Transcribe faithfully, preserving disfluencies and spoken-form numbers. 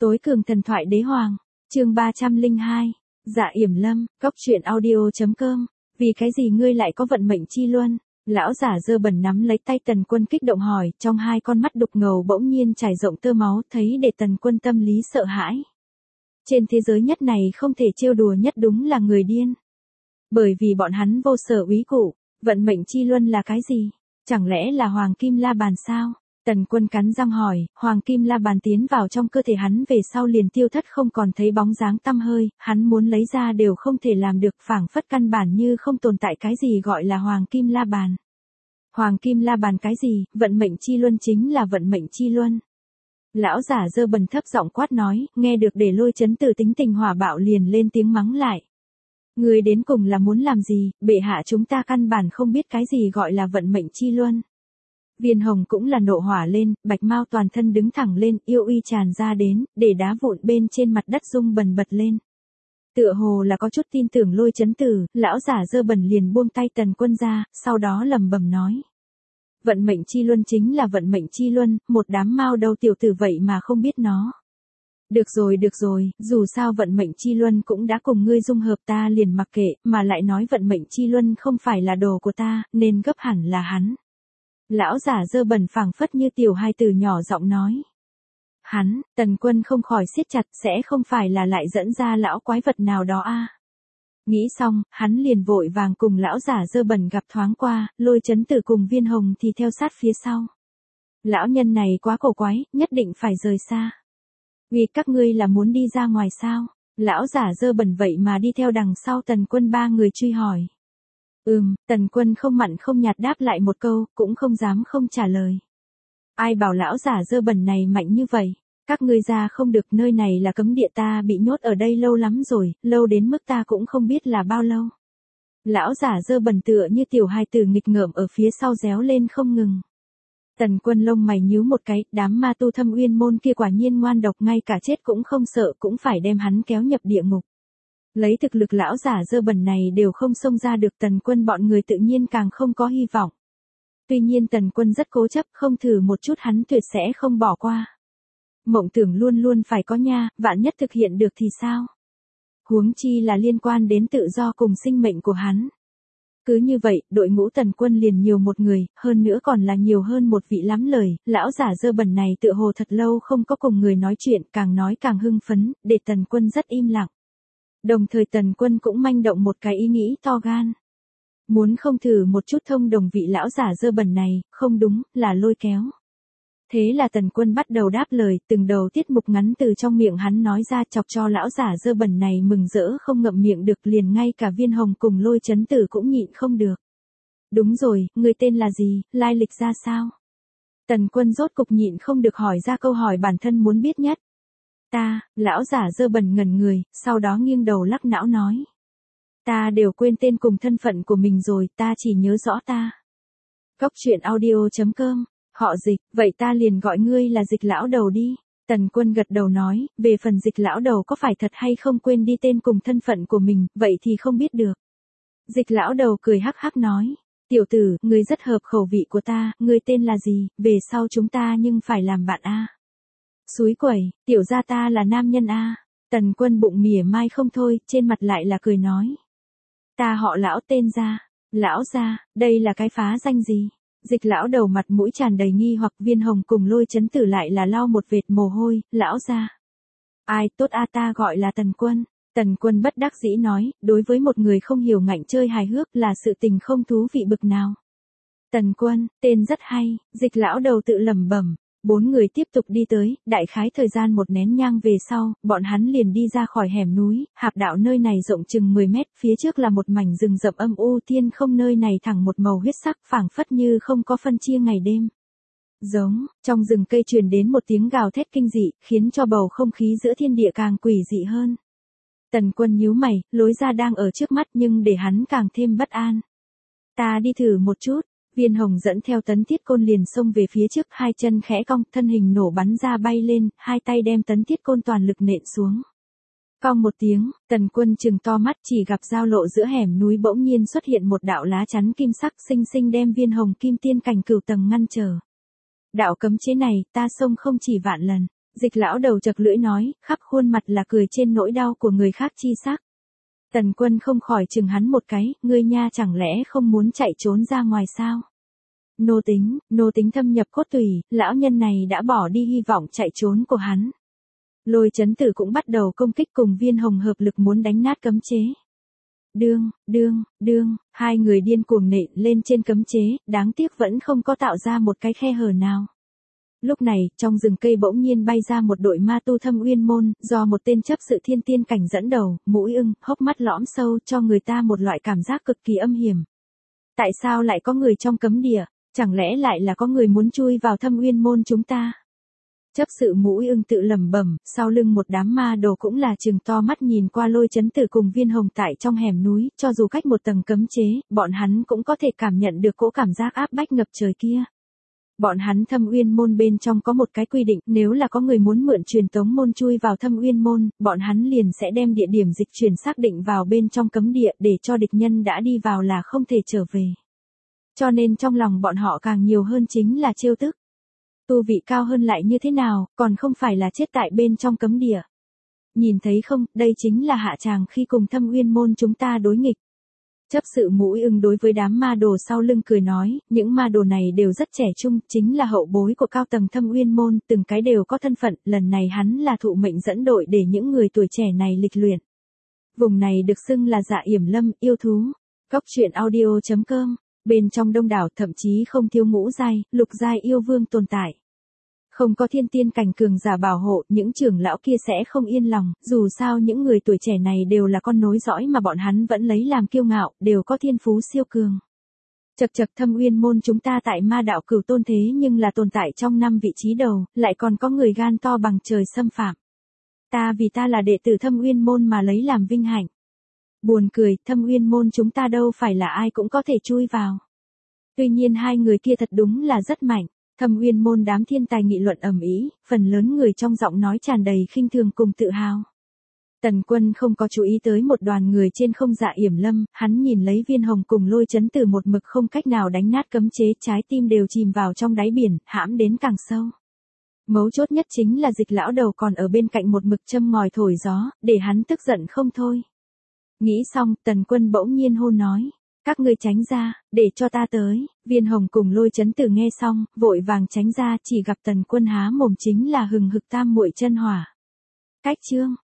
Tối cường thần thoại đế hoàng, chương ba trăm lẻ hai, Dạ Yểm Lâm, Cốc truyện audio.com, vì cái gì ngươi lại có vận mệnh chi luân? Lão giả dơ bẩn nắm lấy tay Tần Quân kích động hỏi, trong hai con mắt đục ngầu bỗng nhiên trải rộng tơ máu, thấy để Tần Quân tâm lý sợ hãi. Trên thế giới nhất này không thể trêu đùa nhất đúng là người điên. Bởi vì bọn hắn vô sở úy cụ, vận mệnh chi luân là cái gì? Chẳng lẽ là Hoàng Kim La Bàn sao? Tần Quân cắn răng hỏi, Hoàng Kim La Bàn tiến vào trong cơ thể hắn về sau liền tiêu thất không còn thấy bóng dáng tăm hơi, hắn muốn lấy ra đều không thể làm được, phảng phất căn bản như không tồn tại cái gì gọi là Hoàng Kim La Bàn. Hoàng Kim La Bàn cái gì, vận mệnh chi luân chính là vận mệnh chi luân. Lão giả dơ bẩn thấp giọng quát nói, nghe được để Lôi Chấn Tử tính tình hỏa bạo liền lên tiếng mắng lại. Người đến cùng là muốn làm gì, bệ hạ chúng ta căn bản không biết cái gì gọi là vận mệnh chi luân. Viên Hồng cũng là nộ hỏa lên, Bạch Mao toàn thân đứng thẳng lên, yêu uy tràn ra đến, để đá vụn bên trên mặt đất rung bần bật lên. Tựa hồ là có chút tin tưởng Lôi Chấn Tử, lão giả dơ bẩn liền buông tay Tần Quân ra, sau đó lẩm bẩm nói. Vận mệnh chi luân chính là vận mệnh chi luân, một đám mao đầu tiểu tử vậy mà không biết nó. Được rồi được rồi, dù sao vận mệnh chi luân cũng đã cùng ngươi dung hợp, ta liền mặc kệ, mà lại nói vận mệnh chi luân không phải là đồ của ta, nên gấp hẳn là hắn. Lão giả dơ bẩn phảng phất như tiểu hai tử nhỏ giọng nói. Hắn, Tần Quân không khỏi siết chặt, sẽ không phải là lại dẫn ra lão quái vật nào đó a? Nghĩ xong, hắn liền vội vàng cùng lão giả dơ bẩn gặp thoáng qua, Lôi Chấn Tử cùng Viên Hồng thì theo sát phía sau. Lão nhân này quá cổ quái, nhất định phải rời xa. Vì các ngươi là muốn đi ra ngoài sao? Lão giả dơ bẩn vậy mà đi theo đằng sau Tần Quân ba người truy hỏi. Ừm, Tần Quân không mặn không nhạt đáp lại một câu, cũng không dám không trả lời. Ai bảo lão giả dơ bẩn này mạnh như vậy? Các ngươi ra không được, nơi này là cấm địa, ta bị nhốt ở đây lâu lắm rồi, lâu đến mức ta cũng không biết là bao lâu. Lão giả dơ bẩn tựa như tiểu hài tử nghịch ngợm ở phía sau réo lên không ngừng. Tần Quân lông mày nhíu một cái, đám ma tu Thâm Uyên môn kia quả nhiên ngoan độc, ngay cả chết cũng không sợ, cũng phải đem hắn kéo nhập địa ngục. Lấy thực lực lão giả dơ bẩn này đều không xông ra được, Tần Quân bọn người tự nhiên càng không có hy vọng. Tuy nhiên Tần Quân rất cố chấp, không thử một chút hắn tuyệt sẽ không bỏ qua. Mộng tưởng luôn luôn phải có nha, vạn nhất thực hiện được thì sao? Huống chi là liên quan đến tự do cùng sinh mệnh của hắn. Cứ như vậy, đội ngũ Tần Quân liền nhiều một người, hơn nữa còn là nhiều hơn một vị lắm lời, lão giả dơ bẩn này tựa hồ thật lâu không có cùng người nói chuyện, càng nói càng hưng phấn, để Tần Quân rất im lặng. Đồng thời Tần Quân cũng manh động một cái ý nghĩ to gan. Muốn không thử một chút thông đồng vị lão giả dơ bẩn này, không đúng, là lôi kéo. Thế là Tần Quân bắt đầu đáp lời, từng đầu tiết mục ngắn từ trong miệng hắn nói ra, chọc cho lão giả dơ bẩn này mừng rỡ không ngậm miệng được, liền ngay cả Viên Hồng cùng Lôi Chấn Tử cũng nhịn không được. Đúng rồi, người tên là gì, lai lịch ra sao? Tần Quân rốt cục nhịn không được hỏi ra câu hỏi bản thân muốn biết nhất. Ta, lão giả dơ bẩn ngẩn người, sau đó nghiêng đầu lắc não nói. Ta đều quên tên cùng thân phận của mình rồi, ta chỉ nhớ rõ ta. Cốc truyện audio.com, họ Dịch, vậy ta liền gọi ngươi là Dịch lão đầu đi. Tần Quân gật đầu nói, về phần Dịch lão đầu có phải thật hay không quên đi tên cùng thân phận của mình, vậy thì không biết được. Dịch lão đầu cười hắc hắc nói, tiểu tử, ngươi rất hợp khẩu vị của ta, ngươi tên là gì, về sau chúng ta nhưng phải làm bạn a. Xúi quẩy, tiểu gia ta là nam nhân a. Tần Quân bụng mỉa mai không thôi, trên mặt lại là cười nói. Ta họ lão, tên gia. Lão gia, đây là cái phá danh gì? Dịch lão đầu mặt mũi tràn đầy nghi hoặc, Viên Hồng cùng Lôi Chấn Tử lại là lau một vệt mồ hôi, lão gia. Ai, tốt a, ta gọi là Tần Quân. Tần Quân bất đắc dĩ nói, đối với một người không hiểu ngạnh chơi hài hước là sự tình không thú vị bực nào. Tần Quân, tên rất hay, Dịch lão đầu tự lẩm bẩm. Bốn người tiếp tục đi tới, đại khái thời gian một nén nhang về sau, bọn hắn liền đi ra khỏi hẻm núi, hạp đạo nơi này rộng chừng mười mét, phía trước là một mảnh rừng rậm âm u, thiên không nơi này thẳng một màu huyết sắc, phảng phất như không có phân chia ngày đêm. Giống, trong rừng cây truyền đến một tiếng gào thét kinh dị, khiến cho bầu không khí giữa thiên địa càng quỷ dị hơn. Tần Quân nhíu mày, lối ra đang ở trước mắt nhưng để hắn càng thêm bất an. Ta đi thử một chút. Viên Hồng dẫn theo Tấn Thiết Côn liền xông về phía trước, hai chân khẽ cong, thân hình nổ bắn ra bay lên, hai tay đem Tấn Thiết Côn toàn lực nện xuống. Cong một tiếng, Tần Quân trừng to mắt, chỉ gặp giao lộ giữa hẻm núi bỗng nhiên xuất hiện một đạo lá chắn kim sắc, xinh xinh đem Viên Hồng kim tiên cảnh cửu tầng ngăn trở. Đạo cấm chế này, ta xông không chỉ vạn lần. Dịch lão đầu chật lưỡi nói, khắp khuôn mặt là cười trên nỗi đau của người khác chi sắc. Tần Quân không khỏi chừng hắn một cái, ngươi nha chẳng lẽ không muốn chạy trốn ra ngoài sao? Nô tính, nô tính thâm nhập cốt tủy, lão nhân này đã bỏ đi hy vọng chạy trốn của hắn. Lôi Chấn Tử cũng bắt đầu công kích cùng Viên Hồng hợp lực muốn đánh nát cấm chế. Đương, đương, đương, hai người điên cuồng nện lên trên cấm chế, đáng tiếc vẫn không có tạo ra một cái khe hở nào. Lúc này, trong rừng cây bỗng nhiên bay ra một đội ma tu Thâm Uyên môn, do một tên chấp sự thiên tiên cảnh dẫn đầu, mũi ưng, hốc mắt lõm sâu cho người ta một loại cảm giác cực kỳ âm hiểm. Tại sao lại có người trong cấm địa? Chẳng lẽ lại là có người muốn chui vào Thâm Uyên môn chúng ta? Chấp sự mũi ưng tự lẩm bẩm, sau lưng một đám ma đồ cũng là trừng to mắt nhìn qua Lôi Chấn Tử cùng Viên Hồng tại trong hẻm núi, cho dù cách một tầng cấm chế, bọn hắn cũng có thể cảm nhận được cỗ cảm giác áp bách ngập trời kia. Bọn hắn Thâm Uyên môn bên trong có một cái quy định, nếu là có người muốn mượn truyền tống môn chui vào Thâm Uyên môn, bọn hắn liền sẽ đem địa điểm dịch chuyển xác định vào bên trong cấm địa để cho địch nhân đã đi vào là không thể trở về. Cho nên trong lòng bọn họ càng nhiều hơn chính là trêu tức. Tu vị cao hơn lại như thế nào, còn không phải là chết tại bên trong cấm địa. Nhìn thấy không, đây chính là hạ tràng khi cùng Thâm Uyên môn chúng ta đối nghịch. Chấp sự mũi ưng đối với đám ma đồ sau lưng cười nói, những ma đồ này đều rất trẻ trung, chính là hậu bối của cao tầng Thâm Uyên môn, từng cái đều có thân phận, lần này hắn là thụ mệnh dẫn đội để những người tuổi trẻ này lịch luyện. Vùng này được xưng là Dạ Yểm Lâm, yêu thú. Góc truyện audio chấm com, bên trong đông đảo thậm chí không thiếu ngũ giai, lục giai yêu vương tồn tại. Không có thiên tiên cảnh cường giả bảo hộ, những trưởng lão kia sẽ không yên lòng, dù sao những người tuổi trẻ này đều là con nối dõi mà bọn hắn vẫn lấy làm kiêu ngạo, đều có thiên phú siêu cường. Chật chật Thâm Uyên môn chúng ta tại ma đạo cửu tôn thế nhưng là tồn tại trong năm vị trí đầu, lại còn có người gan to bằng trời xâm phạm. Ta vì ta là đệ tử Thâm Uyên môn mà lấy làm vinh hạnh. Buồn cười, Thâm Uyên môn chúng ta đâu phải là ai cũng có thể chui vào. Tuy nhiên hai người kia thật đúng là rất mạnh. Thâm Uyên môn đám thiên tài nghị luận ầm ĩ, phần lớn người trong giọng nói tràn đầy khinh thường cùng tự hào. Tần Quân không có chú ý tới một đoàn người trên không Dạ Yểm Lâm, hắn nhìn lấy Viên Hồng cùng Lôi Chấn Tử một mực không cách nào đánh nát cấm chế, trái tim đều chìm vào trong đáy biển, hãm đến càng sâu. Mấu chốt nhất chính là Dịch lão đầu còn ở bên cạnh một mực châm ngòi thổi gió, để hắn tức giận không thôi. Nghĩ xong, Tần Quân bỗng nhiên hô nói. Các ngươi tránh ra, để cho ta tới. Viên Hồng cùng Lôi Chấn Tử nghe xong, vội vàng tránh ra, chỉ gặp Tần Quân há mồm chính là hừng hực tam muội chân hỏa. Cách chương